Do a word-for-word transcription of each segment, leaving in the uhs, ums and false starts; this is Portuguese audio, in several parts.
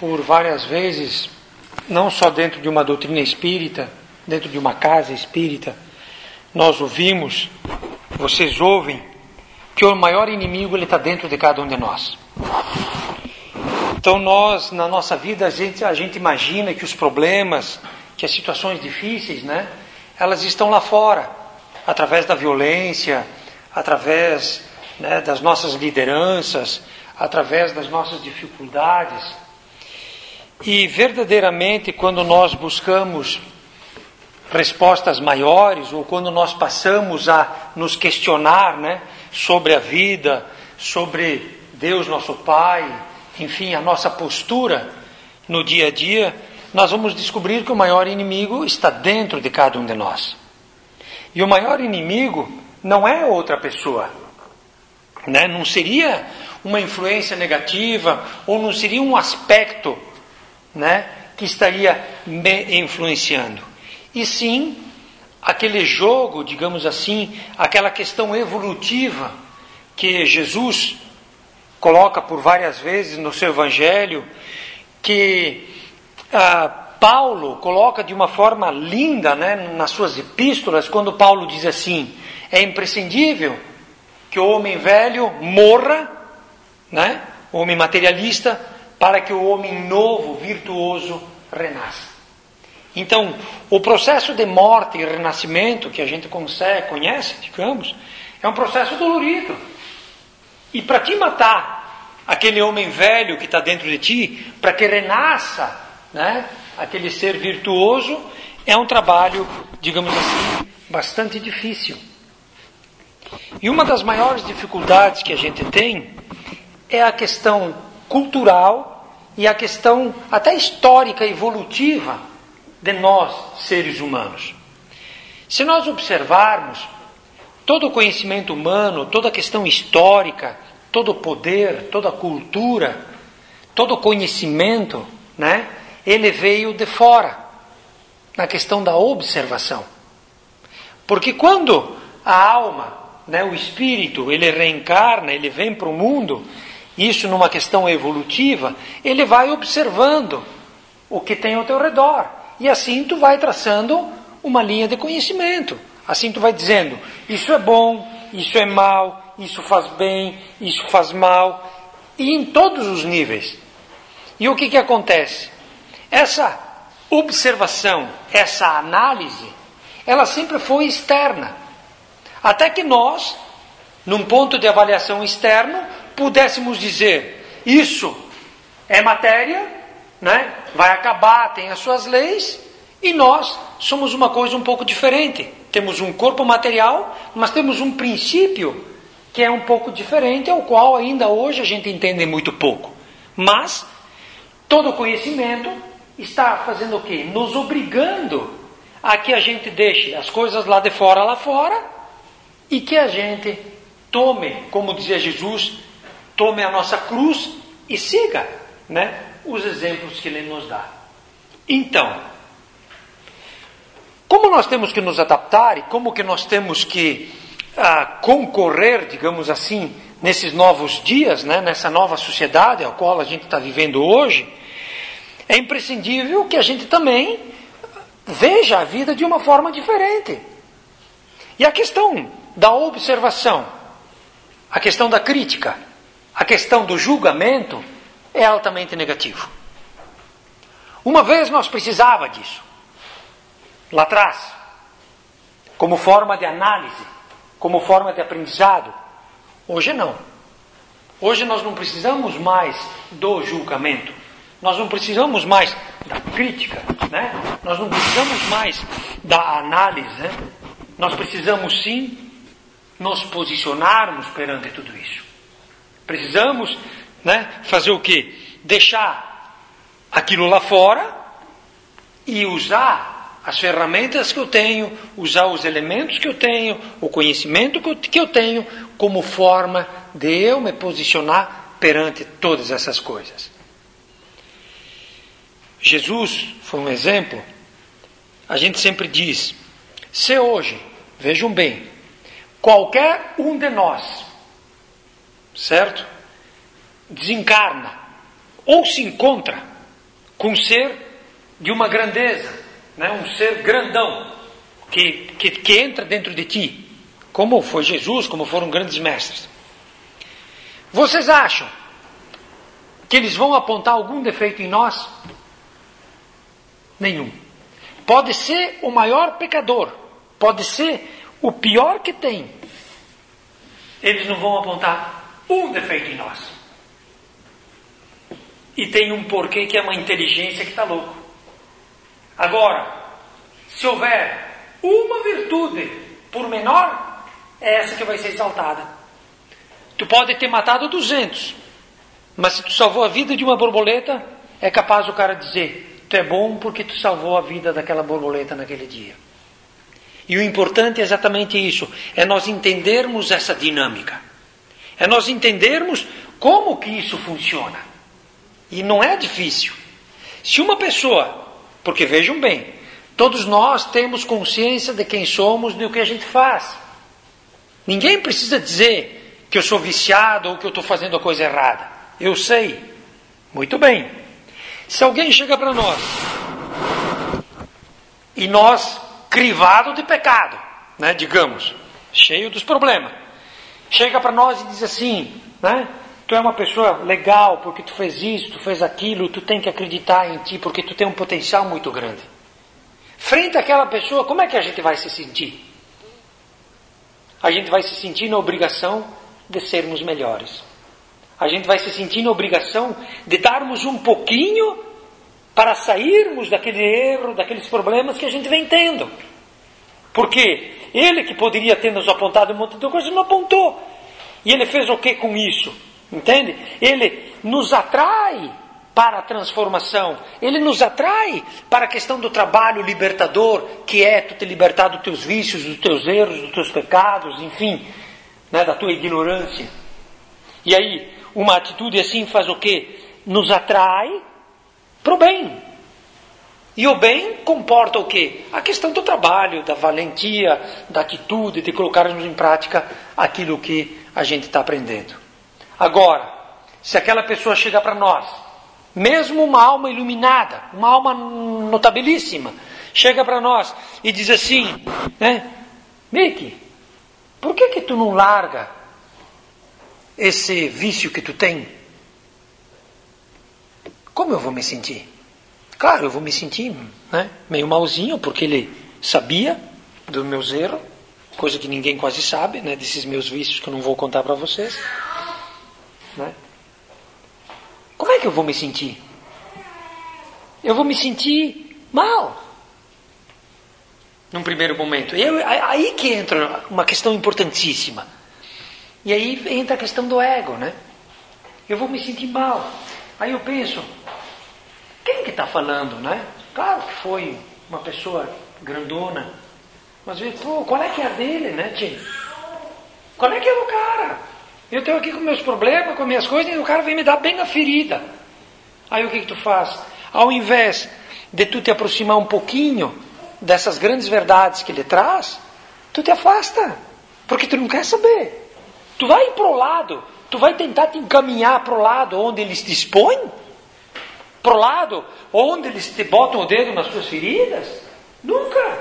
por várias vezes, não só dentro de uma doutrina espírita, dentro de uma casa espírita, nós ouvimos, vocês ouvem, que o maior inimigo ele está dentro de cada um de nós. Então nós, na nossa vida, a gente, a gente imagina que os problemas, que as situações difíceis, né, elas estão lá fora, através da violência, através, né, das nossas lideranças, através das nossas dificuldades. E verdadeiramente, quando nós buscamos respostas maiores, ou quando nós passamos a nos questionar, né, sobre a vida, sobre Deus nosso Pai, enfim, a nossa postura no dia a dia, nós vamos descobrir que o maior inimigo está dentro de cada um de nós. E o maior inimigo não é outra pessoa, né? Não seria uma influência negativa, ou não seria um aspecto, né, que estaria me influenciando. E sim, aquele jogo, digamos assim, aquela questão evolutiva que Jesus coloca por várias vezes no seu Evangelho, que ah, Paulo coloca de uma forma linda, né, nas suas epístolas, quando Paulo diz assim: é imprescindível que o homem velho morra, né, o homem materialista, para que o homem novo, virtuoso, renasça. Então, o processo de morte e renascimento que a gente consegue, conhece, digamos, é um processo dolorido. E para te matar aquele homem velho que está dentro de ti, para que renasça, né, aquele ser virtuoso, é um trabalho, digamos assim, bastante difícil. E uma das maiores dificuldades que a gente tem é a questão cultural e a questão até histórica, evolutiva de nós, seres humanos. Se nós observarmos todo o conhecimento humano, toda a questão histórica, todo o poder, toda a cultura, todo o conhecimento, né, ele veio de fora, na questão da observação. Porque quando a alma, né, o espírito, ele reencarna, ele vem para o mundo, isso numa questão evolutiva, ele vai observando o que tem ao teu redor. E assim tu vai traçando uma linha de conhecimento. Assim tu vai dizendo, isso é bom, isso é mal, isso faz bem, isso faz mal. E em todos os níveis. E o que que acontece? Essa observação, essa análise, ela sempre foi externa. Até que nós, num ponto de avaliação externo, pudéssemos dizer, isso é matéria, né? Vai acabar, tem as suas leis, e nós somos uma coisa um pouco diferente. Temos um corpo material, mas temos um princípio que é um pouco diferente, ao qual ainda hoje a gente entende muito pouco. Mas todo o conhecimento está fazendo o quê? Nos obrigando a que a gente deixe as coisas lá de fora, lá fora, e que a gente tome, como dizia Jesus, tome a nossa cruz e siga, né, os exemplos que Ele nos dá. Então, como nós temos que nos adaptar e como que nós temos que ah, concorrer, digamos assim, nesses novos dias, né, nessa nova sociedade a qual a gente está vivendo hoje, é imprescindível que a gente também veja a vida de uma forma diferente. E a questão da observação, a questão da crítica, a questão do julgamento é altamente negativo. Uma vez nós precisava disso, lá atrás, como forma de análise, como forma de aprendizado. Hoje não. Hoje nós não precisamos mais do julgamento. Nós não precisamos mais da crítica, né? Nós não precisamos mais da análise, né? Nós precisamos sim nos posicionarmos perante tudo isso. Precisamos, né, fazer o quê? Deixar aquilo lá fora e usar as ferramentas que eu tenho, usar os elementos que eu tenho, o conhecimento que eu tenho, como forma de eu me posicionar perante todas essas coisas. Jesus foi um exemplo. A gente sempre diz, se hoje, vejam bem, qualquer um de nós, certo? Desencarna ou se encontra com um ser de uma grandeza, né? Um ser grandão, que, que, que entra dentro de ti, como foi Jesus, como foram grandes mestres. Vocês acham que eles vão apontar algum defeito em nós? Nenhum. Pode ser o maior pecador, pode ser o pior que tem, eles não vão apontar um defeito em nós. E tem um porquê, que é uma inteligência que está louco. Agora, se houver uma virtude, por menor, é essa que vai ser exaltada. Tu pode ter matado duzentos, mas se tu salvou a vida de uma borboleta, é capaz o cara dizer: tu é bom porque tu salvou a vida daquela borboleta naquele dia. E o importante é exatamente isso, é nós entendermos essa dinâmica, é nós entendermos como que isso funciona. E não é difícil. Se uma pessoa, porque vejam bem, todos nós temos consciência de quem somos, do que a gente faz. Ninguém precisa dizer que eu sou viciado ou que eu estou fazendo a coisa errada. Eu sei. Muito bem. Se alguém chega para nós, e nós, crivado de pecado, né, digamos, cheio dos problemas, chega para nós e diz assim, né, tu é uma pessoa legal porque tu fez isso, tu fez aquilo, tu tem que acreditar em ti porque tu tem um potencial muito grande. Frente àquela pessoa, como é que a gente vai se sentir? A gente vai se sentir na obrigação de sermos melhores. A gente vai se sentir na obrigação de darmos um pouquinho para sairmos daquele erro, daqueles problemas que a gente vem tendo. Porque ele que poderia ter nos apontado um monte de coisa, não apontou. E ele fez o que com isso? Entende? Ele nos atrai para a transformação. Ele nos atrai para a questão do trabalho libertador, que é tu te libertar dos teus vícios, dos teus erros, dos teus pecados, enfim, né, da tua ignorância. E aí, uma atitude assim faz o quê? Nos atrai para o bem. E o bem comporta o quê? A questão do trabalho, da valentia, da atitude, de colocarmos em prática aquilo que a gente está aprendendo. Agora, se aquela pessoa chega para nós, mesmo uma alma iluminada, uma alma notabilíssima, chega para nós e diz assim, né, Mickey, por que que tu não larga esse vício que tu tem? Como eu vou me sentir? Claro, eu vou me sentir, né, meio malzinho, porque ele sabia dos meus erros, coisa que ninguém quase sabe, né, desses meus vícios que eu não vou contar para vocês. Né? Como é que eu vou me sentir? Eu vou me sentir mal. Num primeiro momento. E eu, aí que entra uma questão importantíssima. E aí entra a questão do ego, né? Eu vou me sentir mal. Aí eu penso, quem que está falando, né? Claro que foi uma pessoa grandona. Mas, pô, qual é que é a dele, né, tio? Qual é que é o cara? Eu estou aqui com meus problemas, com minhas coisas, e o cara vem me dar bem na ferida. Aí o que que tu faz? Ao invés de tu te aproximar um pouquinho dessas grandes verdades que ele traz, tu te afasta, porque tu não quer saber. Tu vai para o lado, tu vai tentar te encaminhar para o lado onde eles te expõem, para o lado onde eles te botam o dedo nas suas feridas. Nunca.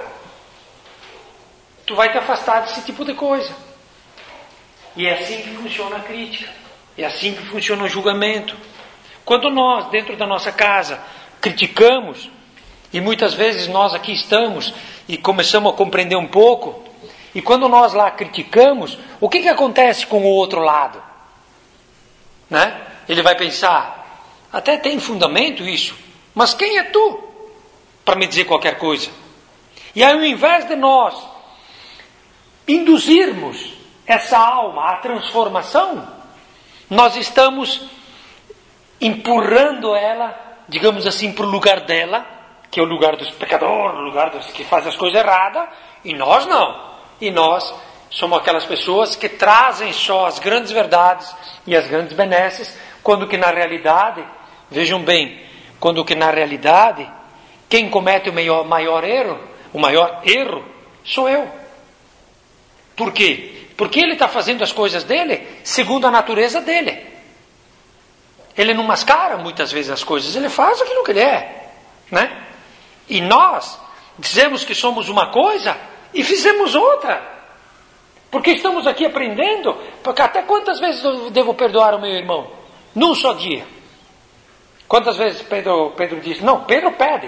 Tu vai te afastar desse tipo de coisa. E é assim que funciona a crítica. É assim que funciona o julgamento. Quando nós, dentro da nossa casa, criticamos, e muitas vezes nós aqui estamos e começamos a compreender um pouco, e quando nós lá criticamos, o que que acontece com o outro lado? Né? Ele vai pensar, até tem fundamento isso, mas quem é tu para me dizer qualquer coisa? E aí, ao invés de nós induzirmos essa alma à transformação, nós estamos empurrando ela, digamos assim, para o lugar dela, que é o lugar dos pecadores, o lugar dos que fazem as coisas erradas, e nós não. E nós somos aquelas pessoas que trazem só as grandes verdades e as grandes benesses, quando que na realidade, vejam bem, quando que na realidade, quem comete o maior, maior erro, o maior erro, sou eu. Por quê? Porque ele está fazendo as coisas dele segundo a natureza dele. Ele não mascara muitas vezes as coisas, ele faz aquilo que ele é, né? E nós dizemos que somos uma coisa e fizemos outra. Porque estamos aqui aprendendo, porque até quantas vezes eu devo perdoar o meu irmão? Num só dia. Quantas vezes Pedro, Pedro disse? Não, Pedro pede.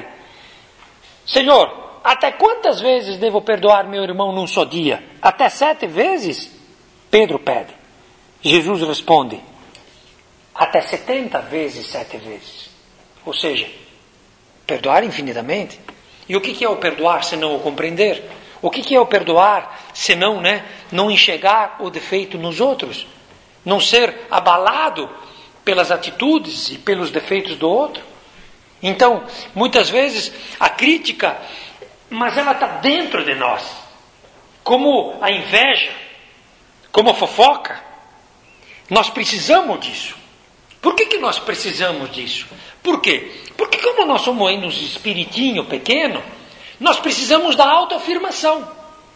Senhor, até quantas vezes devo perdoar meu irmão num só dia? Até sete vezes? Pedro pede. Jesus responde, até setenta vezes sete vezes. Ou seja, perdoar infinitamente. E o que é o perdoar se não o compreender? O que é o perdoar se não, né, não enxergar o defeito nos outros? Não ser abalado pelas atitudes e pelos defeitos do outro? Então, muitas vezes, a crítica, mas ela está dentro de nós. Como a inveja, como a fofoca. Nós precisamos disso. Por que, que nós precisamos disso? Por quê? Porque como nós somos ainda uns espiritinho pequeno, nós precisamos da autoafirmação.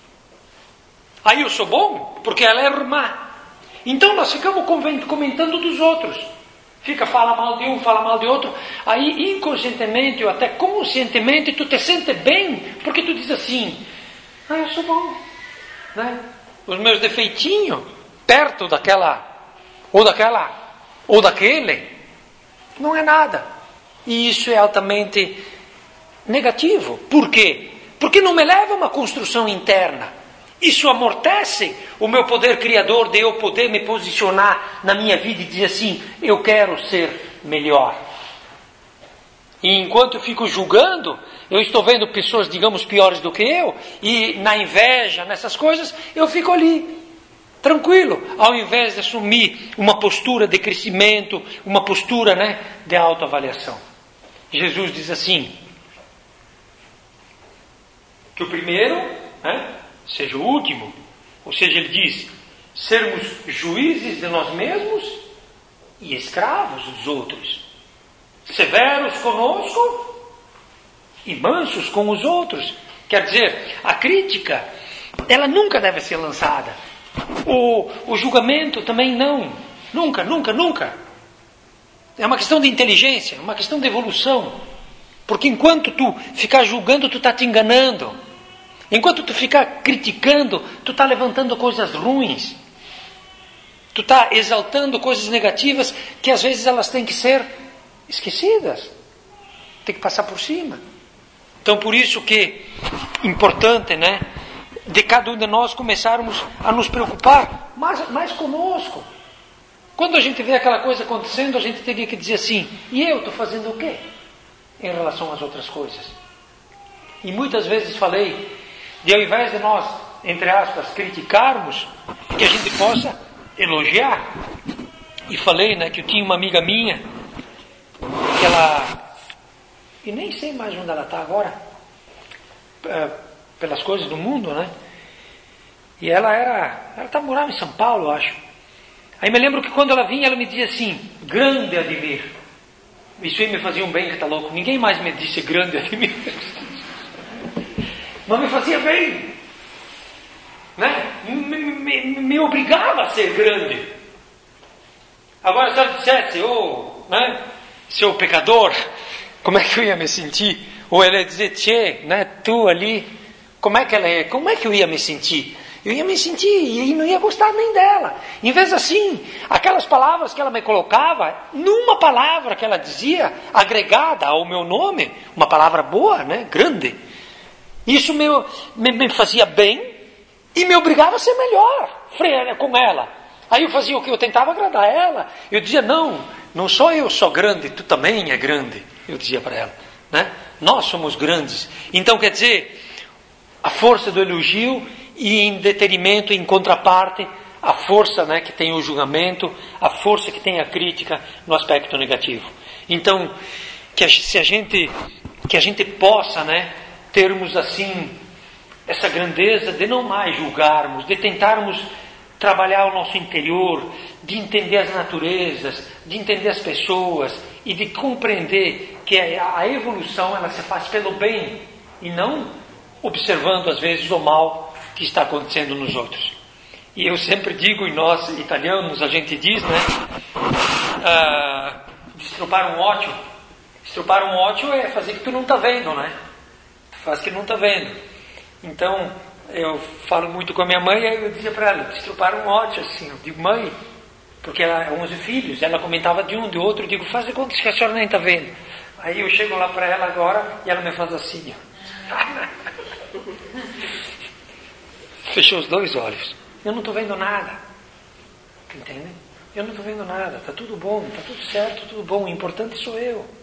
Aí eu sou bom porque ela é irmã. Então nós ficamos comentando dos outros. Fica, fala mal de um, fala mal de outro. Aí inconscientemente ou até conscientemente tu te sente bem porque tu diz assim, ah, eu sou bom, né? Os meus defeitinhos perto daquela ou daquela ou daquele não é nada. E isso é altamente negativo. Por quê? Porque não me leva a uma construção interna. Isso amortece o meu poder criador de eu poder me posicionar na minha vida e dizer assim, eu quero ser melhor. E enquanto eu fico julgando, eu estou vendo pessoas, digamos, piores do que eu, e na inveja, nessas coisas, eu fico ali, tranquilo, ao invés de assumir uma postura de crescimento, uma postura, né, de autoavaliação. Jesus diz assim, que o primeiro, né, seja o último. Ou seja, ele diz, sermos juízes de nós mesmos e escravos dos outros. Severos conosco e mansos com os outros. Quer dizer, a crítica, ela nunca deve ser lançada. O, o julgamento também não. Nunca, nunca, nunca. É uma questão de inteligência, uma questão de evolução. Porque enquanto tu ficar julgando, tu está te enganando. Enquanto tu ficar criticando, tu está levantando coisas ruins. Tu está exaltando coisas negativas que às vezes elas têm que ser esquecidas. Tem que passar por cima. Então por isso que é importante, né, de cada um de nós começarmos a nos preocupar mais, mais conosco. Quando a gente vê aquela coisa acontecendo, a gente teria que dizer assim, e eu estou fazendo o quê em relação às outras coisas? E muitas vezes falei, de ao invés de nós, entre aspas, criticarmos, que a gente possa elogiar. E falei, né, que eu tinha uma amiga minha, que ela, e nem sei mais onde ela está agora, é, pelas coisas do mundo, né? E ela era, ela tá, morava em São Paulo, eu acho. Aí me lembro que quando ela vinha, ela me dizia assim, grande Ademir. Isso aí me fazia um bem que tá louco. Ninguém mais me disse grande Ademir. Mas me fazia bem, né? me, me, me obrigava a ser grande. Agora se ela dissesse, oh, né, seu pecador, como é que eu ia me sentir? Ou ela ia dizer, tchê, né, tu ali, como é que ela ia, como é que eu ia me sentir? Eu ia me sentir e não ia gostar nem dela. Em vez assim, aquelas palavras que ela me colocava, numa palavra que ela dizia, agregada ao meu nome, uma palavra boa, né, grande. Isso me, me, me fazia bem e me obrigava a ser melhor com ela. Aí eu fazia o que? Eu tentava agradar ela. Eu dizia, não, não só eu sou grande, tu também é grande. Eu dizia para ela, né? Nós somos grandes. Então quer dizer, a força do elogio e em detrimento, em contraparte, a força, né, que tem o julgamento, a força que tem a crítica no aspecto negativo. Então, que a, se a gente, que a gente possa, né, termos assim essa grandeza de não mais julgarmos, de tentarmos trabalhar o nosso interior, de entender as naturezas, de entender as pessoas e de compreender que a evolução ela se faz pelo bem e não observando às vezes o mal que está acontecendo nos outros. E eu sempre digo, e nós italianos a gente diz, né, uh, Destrupar um ótio. Destrupar um ótio é fazer que tu não está vendo, né? Tu faz que não está vendo. Então, eu falo muito com a minha mãe, aí eu dizia para ela, destrupar um ótio, assim. Eu digo, mãe, porque ela é onze filhos, ela comentava de um, de outro, eu digo, faz de conta que a senhora nem está vendo. Aí eu chego lá para ela agora e ela me faz assim, ó. Fechou os dois olhos. Eu não estou vendo nada. Entende? Eu não estou vendo nada. Está tudo bom, está tudo certo, tudo bom. O importante sou eu.